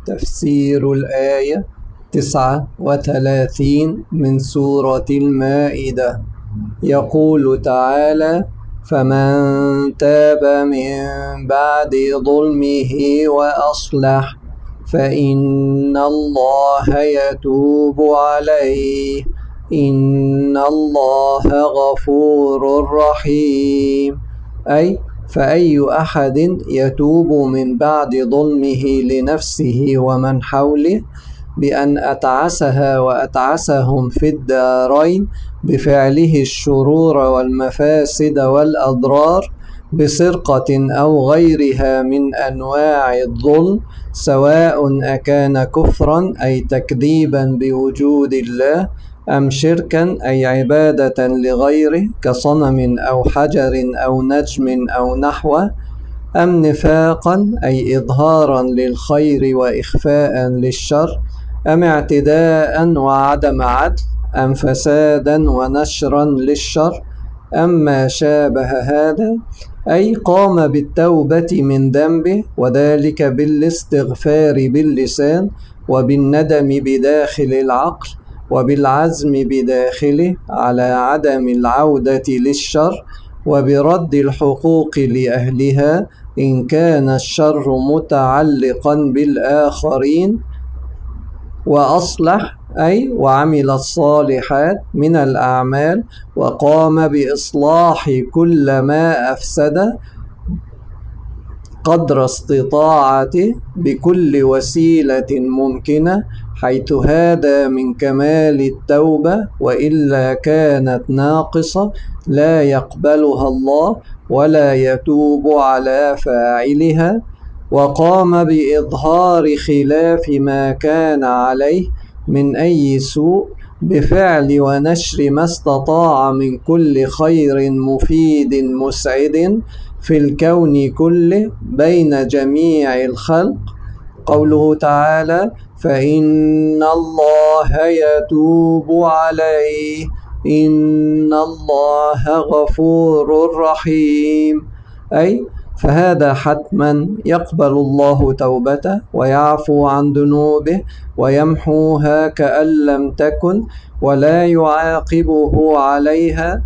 تفسير الآية 39 من سورة المائدة. يقول تعالى: فمن تاب من بعد ظلمه وأصلح فإن الله يتوب عليه إن الله غفور رحيم. أي فأي أحد يتوب من بعد ظلمه لنفسه ومن حوله بأن أتعسها وأتعسهم في الدارين بفعله الشرور والمفاسد والأضرار بسرقة أو غيرها من أنواع الظلم، سواء أكان كفرا أي تكذيبا بوجود الله، أم شركا أي عبادة لغيره كصنم أو حجر أو نجم أو نحوه، أم نفاقا أي إظهارا للخير وإخفاء للشر، أم اعتداء وعدم عدل، أم فسادا ونشرا للشر، أم ما شابه هذا، أي قام بالتوبة من ذنبه وذلك بالاستغفار باللسان وبالندم بداخل العقل وبالعزم بداخله على عدم العودة للشر وبرد الحقوق لأهلها إن كان الشر متعلقا بالآخرين، وأصلح أي وعمل الصالحات من الأعمال وقام بإصلاح كل ما أفسد قدر استطاعته بكل وسيلة ممكنة، حيث هذا من كمال التوبة، وإلا كانت ناقصة لا يقبلها الله ولا يتوب على فاعلها. وقام بإظهار خلاف ما كان عليه من أي سوء بفعل ونشر ما استطاع من كل خير مفيد مسعد في الكون كله بين جميع الخلق. قوله تعالى: فإن الله يتوب عليه إن الله غفور رحيم، أي فهذا حتما يقبل الله توبته ويعفو عن ذنوبه ويمحوها كأن لم تكن ولا يعاقبه عليها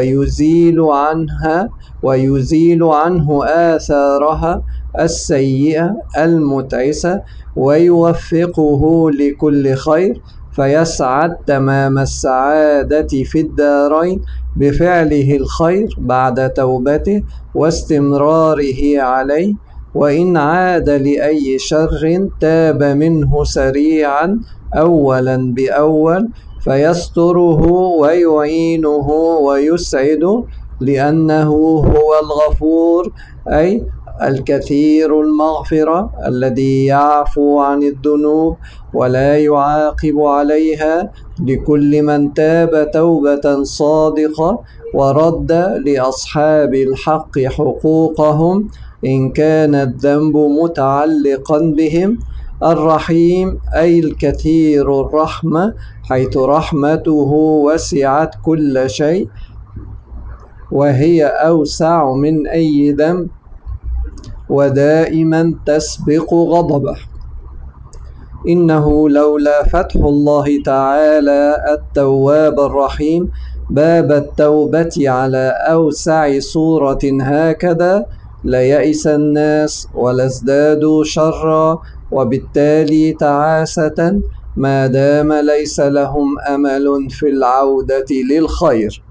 ويزيل عنه آثارها السيئة المتعسة ويوفقه لكل خير فيسعد تمام السعادة في الدارين بفعله الخير بعد توبته واستمراره عليه. وإن عاد لأي شر تاب منه سريعا أولا بأول فيستره ويعينه ويسعده لأنه هو الغفور، أي الكثير المغفرة الذي يعفو عن الذنوب ولا يعاقب عليها لكل من تاب توبة صادقة ورد لأصحاب الحق حقوقهم إن كان الذنب متعلقا بهم. الرحيم أي الكثير الرحمة، حيث رحمته وسعت كل شيء وهي أوسع من أي ذنب ودائما تسبق غضبه. إنه لولا فتح الله تعالى التواب الرحيم باب التوبة على أوسع صورة هكذا ليئس الناس ولازدادوا شرا وبالتالي تعاسة ما دام ليس لهم أمل في العودة للخير.